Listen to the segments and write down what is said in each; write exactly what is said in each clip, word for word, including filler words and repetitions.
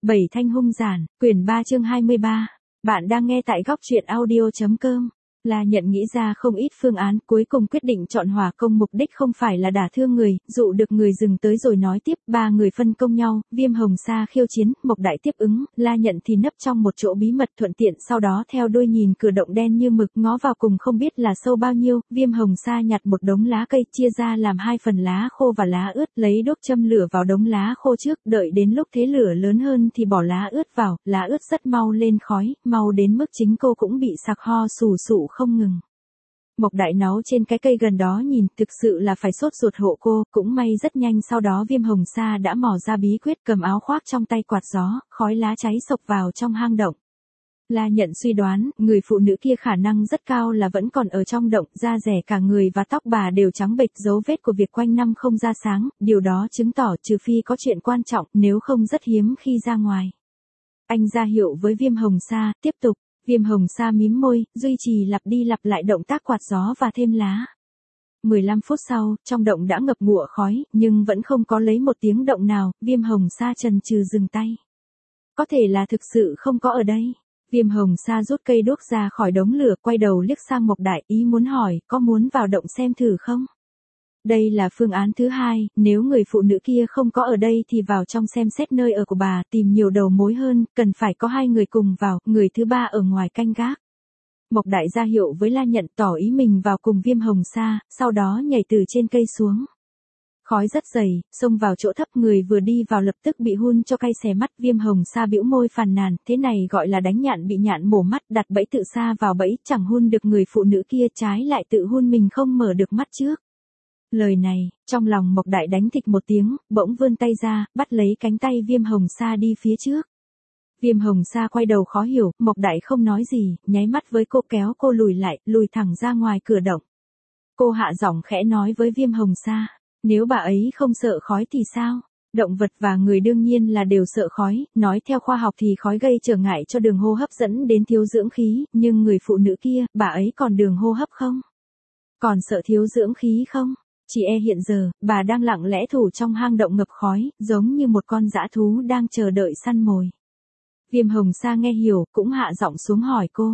Bảy thanh hung giản, quyển ba chương hai mươi ba. Bạn đang nghe tại góc truyện audio chấm com. La Nhận nghĩ ra không ít phương án, cuối cùng quyết định chọn hỏa công, mục đích không phải là đả thương người, dụ được người dừng tới rồi nói tiếp. Ba người phân công nhau, Viêm Hồng Sa khiêu chiến, Mộc Đại tiếp ứng, La Nhận thì nấp trong một chỗ bí mật thuận tiện sau đó theo đuôi nhìn cửa động đen như mực, ngó vào cùng không biết là sâu bao nhiêu. Viêm Hồng Sa nhặt một đống lá cây chia ra làm hai phần, lá khô và lá ướt, lấy đốt châm lửa vào đống lá khô trước, đợi đến lúc thế lửa lớn hơn thì bỏ lá ướt vào, lá ướt rất mau lên khói, mau đến mức chính cô cũng bị sặc ho sù sụ không ngừng. Mộc Đại náu trên cái cây gần đó nhìn, thực sự là phải sốt ruột hộ cô, cũng may rất nhanh sau đó Viêm Hồng Sa đã mò ra bí quyết, cầm áo khoác trong tay quạt gió, khói lá cháy xộc vào trong hang động. La Nhận suy đoán, người phụ nữ kia khả năng rất cao là vẫn còn ở trong động, da rẻ cả người và tóc bà đều trắng bệch, dấu vết của việc quanh năm không ra sáng, điều đó chứng tỏ trừ phi có chuyện quan trọng, nếu không rất hiếm khi ra ngoài. Anh ra hiệu với Viêm Hồng Sa, tiếp tục. Viêm Hồng Sa mím môi, duy trì lặp đi lặp lại động tác quạt gió và thêm lá. mười lăm phút sau, trong động đã ngập ngụa khói, nhưng vẫn không có lấy một tiếng động nào, Viêm Hồng Sa chần chừ dừng tay. Có thể là thực sự không có ở đây. Viêm Hồng Sa rút cây đuốc ra khỏi đống lửa, quay đầu liếc sang Mộc Đại, ý muốn hỏi, có muốn vào động xem thử không? Đây là phương án thứ hai, nếu người phụ nữ kia không có ở đây thì vào trong xem xét nơi ở của bà, tìm nhiều đầu mối hơn, cần phải có hai người cùng vào, người thứ ba ở ngoài canh gác. Mộc Đại ra hiệu với La Nhận tỏ ý mình vào cùng Viêm Hồng Sa, sau đó nhảy từ trên cây xuống. Khói rất dày, xông vào chỗ thấp, người vừa đi vào lập tức bị hun cho cay xè mắt. Viêm Hồng Sa bĩu môi phàn nàn, thế này gọi là đánh nhạn bị nhạn mổ mắt, đặt bẫy tự sa vào bẫy, chẳng hun được người phụ nữ kia, trái lại tự hun mình không mở được mắt trước. Lời này, trong lòng Mộc Đại đánh thịch một tiếng, bỗng vươn tay ra, bắt lấy cánh tay Viêm Hồng Sa đi phía trước. Viêm Hồng Sa quay đầu khó hiểu, Mộc Đại không nói gì, nháy mắt với cô kéo cô lùi lại, lùi thẳng ra ngoài cửa động. Cô hạ giọng khẽ nói với Viêm Hồng Sa, nếu bà ấy không sợ khói thì sao? Động vật và người đương nhiên là đều sợ khói, nói theo khoa học thì khói gây trở ngại cho đường hô hấp dẫn đến thiếu dưỡng khí, nhưng người phụ nữ kia, bà ấy còn đường hô hấp không? Còn sợ thiếu dưỡng khí không? Chỉ e hiện giờ, bà đang lặng lẽ thủ trong hang động ngập khói, giống như một con dã thú đang chờ đợi săn mồi. Viêm Hồng Sa nghe hiểu, cũng hạ giọng xuống hỏi cô.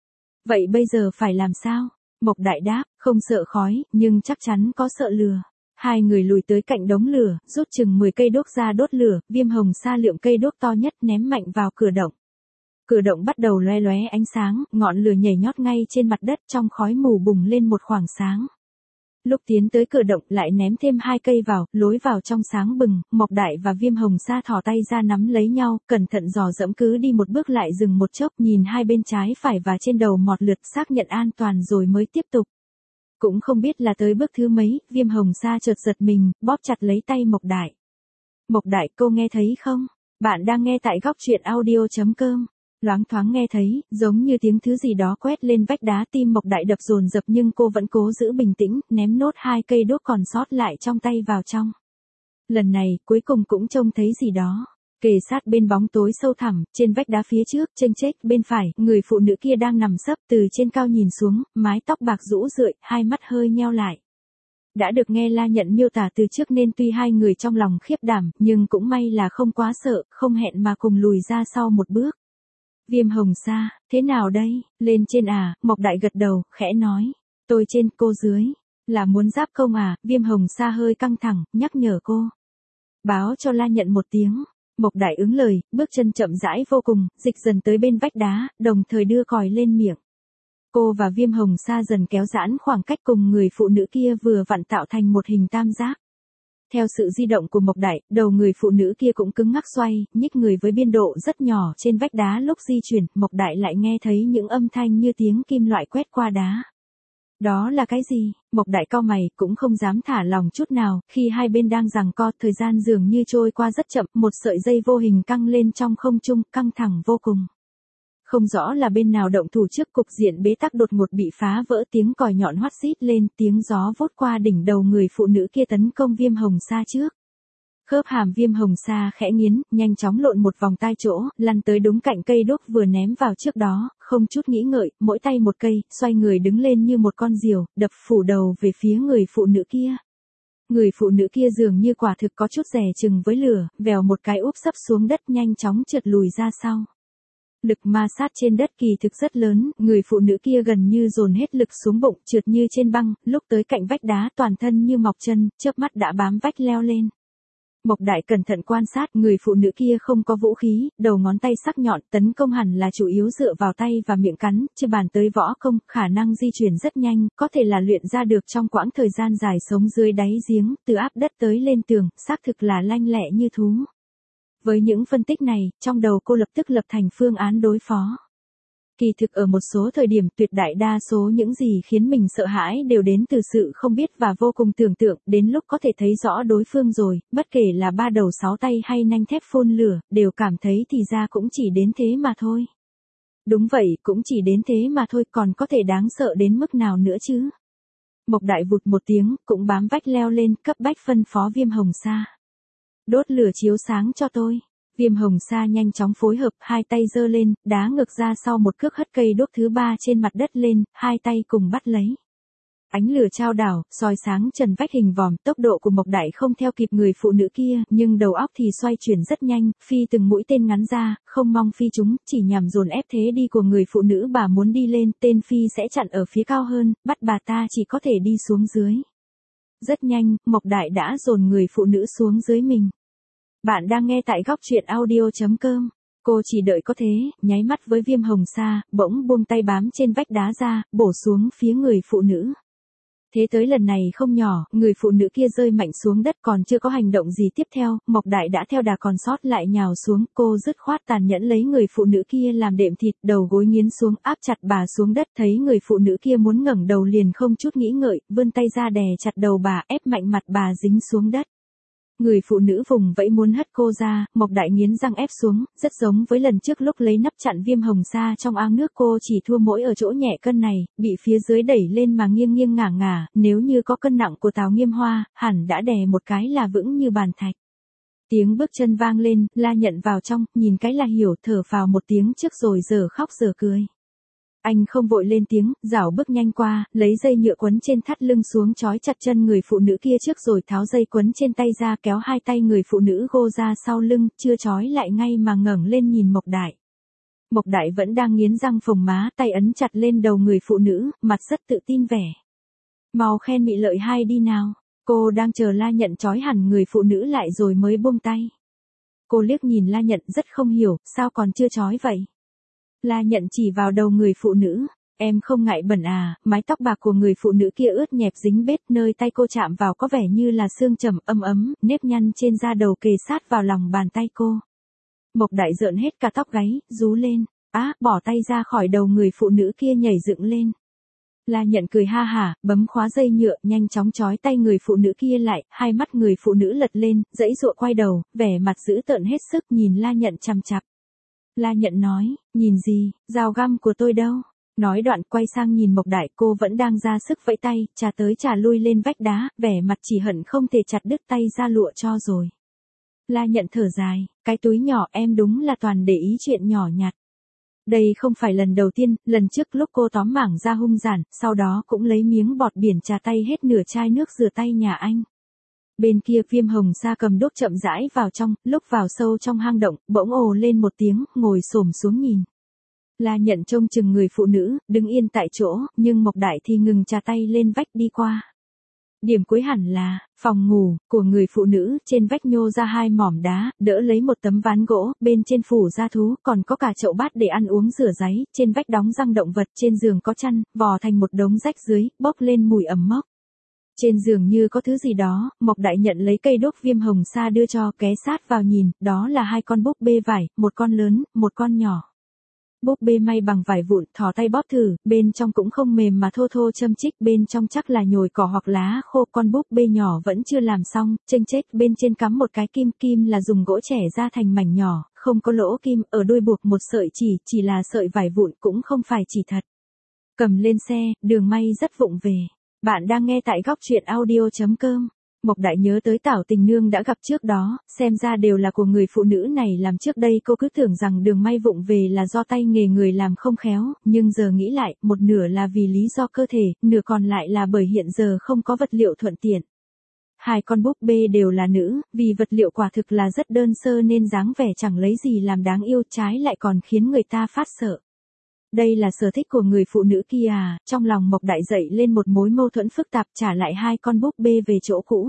Vậy bây giờ phải làm sao? Mộc Đại đáp, không sợ khói, nhưng chắc chắn có sợ lửa. Hai người lùi tới cạnh đống lửa, rút chừng mười cây đuốc ra đốt lửa, Viêm Hồng Sa lượm cây đuốc to nhất ném mạnh vào cửa động. Cửa động bắt đầu loé loé ánh sáng, ngọn lửa nhảy nhót ngay trên mặt đất, trong khói mù bùng lên một khoảng sáng. Lúc tiến tới cửa động lại ném thêm hai cây vào, lối vào trong sáng bừng, Mộc Đại và Viêm Hồng Sa thò tay ra nắm lấy nhau, cẩn thận dò dẫm, cứ đi một bước lại dừng một chốc, nhìn hai bên trái phải và trên đầu một lượt, xác nhận an toàn rồi mới tiếp tục. Cũng không biết là tới bước thứ mấy, Viêm Hồng Sa chợt giật mình, bóp chặt lấy tay Mộc Đại. Mộc Đại, cô nghe thấy không? Bạn đang nghe tại góc truyện audio chấm com. Loáng thoáng nghe thấy, giống như tiếng thứ gì đó quét lên vách đá, tim Mộc Đại đập dồn dập nhưng cô vẫn cố giữ bình tĩnh, ném nốt hai cây đuốc còn sót lại trong tay vào trong. Lần này, cuối cùng cũng trông thấy gì đó. Kề sát bên bóng tối sâu thẳm, trên vách đá phía trước, chênh chếch bên phải, người phụ nữ kia đang nằm sấp từ trên cao nhìn xuống, mái tóc bạc rũ rượi, hai mắt hơi nheo lại. Đã được nghe La Nhận miêu tả từ trước nên tuy hai người trong lòng khiếp đảm, nhưng cũng may là không quá sợ, không hẹn mà cùng lùi ra sau một bước. Viêm Hồng Sa, thế nào đây, lên trên à? Mộc Đại gật đầu, khẽ nói, tôi trên, cô dưới, là muốn giáp công à? Viêm Hồng Sa hơi căng thẳng, nhắc nhở cô. Báo cho La Nhận một tiếng. Mộc Đại ứng lời, bước chân chậm rãi vô cùng, dịch dần tới bên vách đá, đồng thời đưa còi lên miệng. Cô và Viêm Hồng Sa dần kéo giãn khoảng cách cùng người phụ nữ kia vừa vặn tạo thành một hình tam giác. Theo sự di động của Mộc Đại, đầu người phụ nữ kia cũng cứng ngắc xoay, nhích người với biên độ rất nhỏ trên vách đá. Lúc di chuyển, Mộc Đại lại nghe thấy những âm thanh như tiếng kim loại quét qua đá. Đó là cái gì? Mộc Đại cau mày, cũng không dám thả lòng chút nào, khi hai bên đang giằng co, thời gian dường như trôi qua rất chậm, một sợi dây vô hình căng lên trong không trung, căng thẳng vô cùng. Không rõ là bên nào động thủ trước, cục diện bế tắc đột ngột bị phá vỡ, tiếng còi nhọn hoắt xít lên, tiếng gió vút qua đỉnh đầu người phụ nữ kia tấn công Viêm Hồng Sa trước. Khớp hàm Viêm Hồng Sa khẽ nghiến, nhanh chóng lộn một vòng tai chỗ, lăn tới đúng cạnh cây đuốc vừa ném vào trước đó, không chút nghĩ ngợi, mỗi tay một cây, xoay người đứng lên như một con diều, đập phủ đầu về phía người phụ nữ kia. Người phụ nữ kia dường như quả thực có chút dè chừng với lửa, vèo một cái úp sấp xuống đất nhanh chóng trượt lùi ra sau. Lực ma sát trên đất kỳ thực rất lớn, người phụ nữ kia gần như dồn hết lực xuống bụng, trượt như trên băng, lúc tới cạnh vách đá toàn thân như mọc chân, chớp mắt đã bám vách leo lên. Mộc Đại cẩn thận quan sát, người phụ nữ kia không có vũ khí, đầu ngón tay sắc nhọn, tấn công hẳn là chủ yếu dựa vào tay và miệng cắn, chưa bàn tới võ công, khả năng di chuyển rất nhanh, có thể là luyện ra được trong quãng thời gian dài sống dưới đáy giếng, từ áp đất tới lên tường, xác thực là lanh lẹ như thú. Với những phân tích này, trong đầu cô lập tức lập thành phương án đối phó. Kỳ thực ở một số thời điểm tuyệt đại đa số những gì khiến mình sợ hãi đều đến từ sự không biết và vô cùng tưởng tượng, đến lúc có thể thấy rõ đối phương rồi, bất kể là ba đầu sáu tay hay nanh thép phun lửa, đều cảm thấy thì ra cũng chỉ đến thế mà thôi. Đúng vậy, cũng chỉ đến thế mà thôi, còn có thể đáng sợ đến mức nào nữa chứ. Mộc Đại vụt một tiếng, cũng bám vách leo lên, cấp bách phân phó Viêm Hồng Sa. Đốt lửa chiếu sáng cho tôi. Viêm Hồng Sa nhanh chóng phối hợp, hai tay giơ lên, đá ngược ra sau một cước hất cây đốt thứ ba trên mặt đất lên, hai tay cùng bắt lấy. Ánh lửa chao đảo, soi sáng trần vách hình vòm, tốc độ của Mộc Đại không theo kịp người phụ nữ kia, nhưng đầu óc thì xoay chuyển rất nhanh, phi từng mũi tên ngắn ra, không mong phi chúng, chỉ nhằm dồn ép thế đi của người phụ nữ bà muốn đi lên, tên phi sẽ chặn ở phía cao hơn, bắt bà ta chỉ có thể đi xuống dưới. Rất nhanh, Mộc Đại đã dồn người phụ nữ xuống dưới mình. Bạn đang nghe tại góc truyện audio chấm com. Cô chỉ đợi có thế, nháy mắt với Viêm Hồng Sa, bỗng buông tay bám trên vách đá ra, bổ xuống phía người phụ nữ. Thế tới lần này không nhỏ, người phụ nữ kia rơi mạnh xuống đất còn chưa có hành động gì tiếp theo, Mộc Đại đã theo đà còn sót lại nhào xuống, cô dứt khoát tàn nhẫn lấy người phụ nữ kia làm đệm thịt, đầu gối nghiến xuống, áp chặt bà xuống đất, thấy người phụ nữ kia muốn ngẩng đầu liền không chút nghĩ ngợi, vươn tay ra đè chặt đầu bà, ép mạnh mặt bà dính xuống đất. Người phụ nữ vùng vẫy muốn hất cô ra, Mộc Đại nghiến răng ép xuống, rất giống với lần trước lúc lấy nắp chặn Viêm Hồng Sa trong ao nước, cô chỉ thua mỗi ở chỗ nhẹ cân này, bị phía dưới đẩy lên mà nghiêng nghiêng ngả ngả, nếu như có cân nặng của Tào Nghiêm Hoa, hẳn đã đè một cái là vững như bàn thạch. Tiếng bước chân vang lên, La Nhận vào trong, nhìn cái là hiểu, thở phào một tiếng trước rồi giờ khóc giờ cười. Anh không vội lên tiếng, rảo bước nhanh qua, lấy dây nhựa quấn trên thắt lưng xuống trói chặt chân người phụ nữ kia trước rồi tháo dây quấn trên tay ra, kéo hai tay người phụ nữ gô ra sau lưng, chưa trói lại ngay mà ngẩng lên nhìn Mộc Đại. Mộc Đại vẫn đang nghiến răng phồng má, tay ấn chặt lên đầu người phụ nữ, mặt rất tự tin vẻ. Mau khen mị lợi hai đi nào. Cô đang chờ La Nhận trói hẳn người phụ nữ lại rồi mới buông tay. Cô liếc nhìn La Nhận rất không hiểu, sao còn chưa trói vậy? La Nhận chỉ vào đầu người phụ nữ, em không ngại bẩn à, mái tóc bạc của người phụ nữ kia ướt nhẹp dính bết, nơi tay cô chạm vào có vẻ như là xương trầm ấm ấm, nếp nhăn trên da đầu kề sát vào lòng bàn tay cô. Mộc Đại rợn hết cả tóc gáy, rú lên, á, bỏ tay ra khỏi đầu người phụ nữ kia nhảy dựng lên. La Nhận cười ha hả, bấm khóa dây nhựa, nhanh chóng trói tay người phụ nữ kia lại, hai mắt người phụ nữ lật lên, giãy giụa quay đầu, vẻ mặt dữ tợn hết sức nhìn La Nhận chằm chằm. La Nhận nói, nhìn gì, dao găm của tôi đâu? Nói đoạn quay sang nhìn Mộc Đại, cô vẫn đang ra sức vẫy tay, chà tới chà lui lên vách đá, vẻ mặt chỉ hận không thể chặt đứt tay ra lụa cho rồi. La Nhận thở dài, cái túi nhỏ em đúng là toàn để ý chuyện nhỏ nhặt. Đây không phải lần đầu tiên, lần trước lúc cô tóm mảng ra hung giản, sau đó cũng lấy miếng bọt biển trà tay hết nửa chai nước rửa tay nhà anh. Bên kia Viêm Hồng Sa cầm đuốc chậm rãi vào trong, lúc vào sâu trong hang động, bỗng ồ lên một tiếng, ngồi xổm xuống nhìn. La Nhận trông chừng người phụ nữ, đứng yên tại chỗ, nhưng Mộc Đại thì ngừng trà tay lên vách đi qua. Điểm cuối hẳn là, phòng ngủ, của người phụ nữ, trên vách nhô ra hai mỏm đá, đỡ lấy một tấm ván gỗ, bên trên phủ da thú, còn có cả chậu bát để ăn uống rửa ráy, trên vách đóng răng động vật, trên giường có chăn, vò thành một đống rách dưới, bốc lên mùi ẩm mốc. Trên giường như có thứ gì đó, Mộc Đại nhận lấy cây đốt Viêm Hồng Sa đưa cho, ghé sát vào nhìn, đó là hai con búp bê vải, một con lớn, một con nhỏ. Búp bê may bằng vải vụn, thò tay bóp thử, bên trong cũng không mềm mà thô thô châm chích, bên trong chắc là nhồi cỏ hoặc lá khô, con búp bê nhỏ vẫn chưa làm xong, chênh chếch, bên trên cắm một cái kim, kim là dùng gỗ trẻ ra thành mảnh nhỏ, không có lỗ kim, ở đuôi buộc một sợi chỉ, chỉ là sợi vải vụn cũng không phải chỉ thật. Cầm lên xe, đường may rất vụng về. Bạn đang nghe tại góc truyện audio chấm com. Mộc Đại nhớ tới Tảo Tình Nương đã gặp trước đó, xem ra đều là của người phụ nữ này làm trước đây, cô cứ tưởng rằng đường may vụng về là do tay nghề người làm không khéo, nhưng giờ nghĩ lại, một nửa là vì lý do cơ thể, nửa còn lại là bởi hiện giờ không có vật liệu thuận tiện. Hai con búp bê đều là nữ, vì vật liệu quả thực là rất đơn sơ nên dáng vẻ chẳng lấy gì làm đáng yêu, trái lại còn khiến người ta phát sợ. Đây là sở thích của người phụ nữ kia à, trong lòng Mộc Đại dậy lên một mối mâu thuẫn phức tạp, trả lại hai con búp bê về chỗ cũ.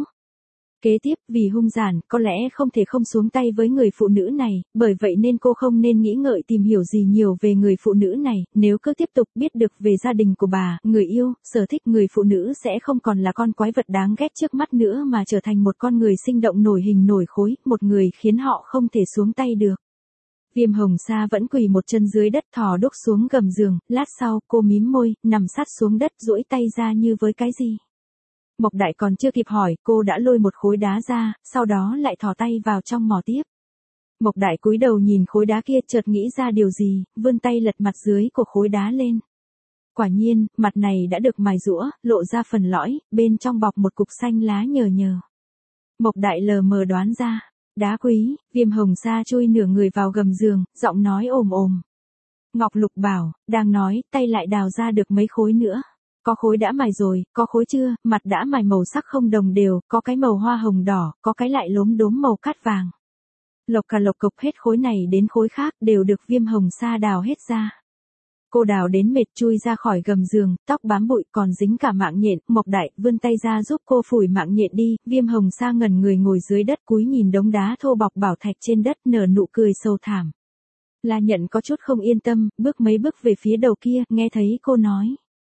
Kế tiếp, vì hung giản, có lẽ không thể không xuống tay với người phụ nữ này, bởi vậy nên cô không nên nghĩ ngợi tìm hiểu gì nhiều về người phụ nữ này, nếu cứ tiếp tục biết được về gia đình của bà, người yêu, sở thích, người phụ nữ sẽ không còn là con quái vật đáng ghét trước mắt nữa mà trở thành một con người sinh động nổi hình nổi khối, một người khiến họ không thể xuống tay được. Viêm Hồng Sa vẫn quỳ một chân dưới đất, thò đúc xuống gầm giường, lát sau, cô mím môi, nằm sát xuống đất, duỗi tay ra như với cái gì. Mộc Đại còn chưa kịp hỏi, cô đã lôi một khối đá ra, sau đó lại thò tay vào trong mò tiếp. Mộc Đại cúi đầu nhìn khối đá kia, chợt nghĩ ra điều gì, vươn tay lật mặt dưới của khối đá lên. Quả nhiên, mặt này đã được mài giũa, lộ ra phần lõi, bên trong bọc một cục xanh lá nhờ nhờ. Mộc Đại lờ mờ đoán ra, đá quý. Viêm Hồng Sa chui nửa người vào gầm giường, giọng nói ồm ồm. Ngọc Lục bảo, đang nói, tay lại đào ra được mấy khối nữa. Có khối đã mài rồi, có khối chưa, mặt đã mài màu sắc không đồng đều, có cái màu hoa hồng đỏ, có cái lại lốm đốm màu cát vàng. Lộc cả lộc cộc hết khối này đến khối khác đều được Viêm Hồng Sa đào hết ra. Cô đào đến mệt chui ra khỏi gầm giường, tóc bám bụi còn dính cả mạng nhện, Mộc Đại vươn tay ra giúp cô phủi mạng nhện đi, Viêm Hồng Sa ngẩn người ngồi dưới đất cúi nhìn đống đá thô bọc bảo thạch trên đất, nở nụ cười sâu thẳm. La Nhận có chút không yên tâm, bước mấy bước về phía đầu kia, nghe thấy cô nói.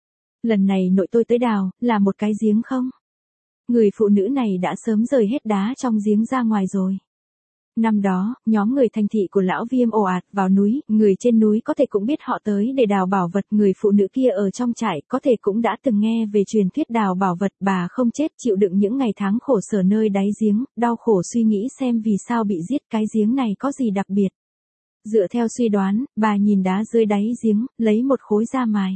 Lần này nội tôi tới đào, là một cái giếng không? Người phụ nữ này đã sớm rời hết đá trong giếng ra ngoài rồi. Năm đó, nhóm người thành thị của lão Viêm ồ ạt vào núi, người trên núi có thể cũng biết họ tới để đào bảo vật, người phụ nữ kia ở trong trại có thể cũng đã từng nghe về truyền thuyết đào bảo vật, bà không chết chịu đựng những ngày tháng khổ sở nơi đáy giếng, đau khổ suy nghĩ xem vì sao bị giết, cái giếng này có gì đặc biệt. Dựa theo suy đoán, bà nhìn đá dưới đáy giếng, lấy một khối ra mài.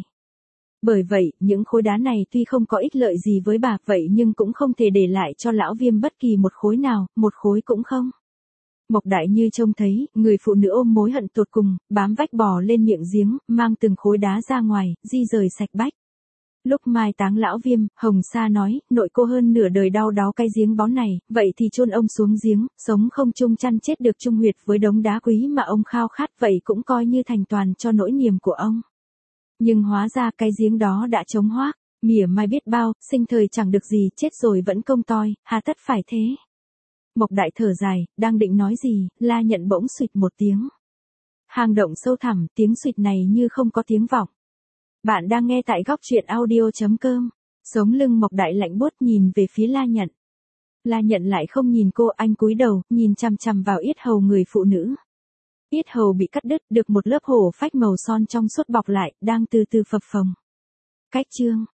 Bởi vậy, những khối đá này tuy không có ích lợi gì với bà, vậy nhưng cũng không thể để lại cho lão Viêm bất kỳ một khối nào, một khối cũng không. Mộc Đại như trông thấy, người phụ nữ ôm mối hận tột cùng, bám vách bò lên miệng giếng, mang từng khối đá ra ngoài, di rời sạch bách. Lúc mai táng lão Viêm, Hồng Sa nói, nội cô hơn nửa đời đau đáu cái giếng báu này, vậy thì chôn ông xuống giếng, sống không chung chăn chết được chung huyệt với đống đá quý mà ông khao khát, vậy cũng coi như thành toàn cho nỗi niềm của ông. Nhưng hóa ra cái giếng đó đã trống hoác, mỉa mai biết bao, sinh thời chẳng được gì, chết rồi vẫn công toi, hà tất phải thế. Mộc Đại thở dài, đang định nói gì, La Nhận bỗng suỵt một tiếng. Hang động sâu thẳm, tiếng suỵt này như không có tiếng vọng. Bạn đang nghe tại góc truyện audio chấm com. Sống lưng Mộc Đại lạnh buốt nhìn về phía La Nhận. La Nhận lại không nhìn cô, anh cúi đầu, nhìn chằm chằm vào yết hầu người phụ nữ. Yết hầu bị cắt đứt, được một lớp hổ phách màu son trong suốt bọc lại, đang từ từ phập phồng. Cách chương.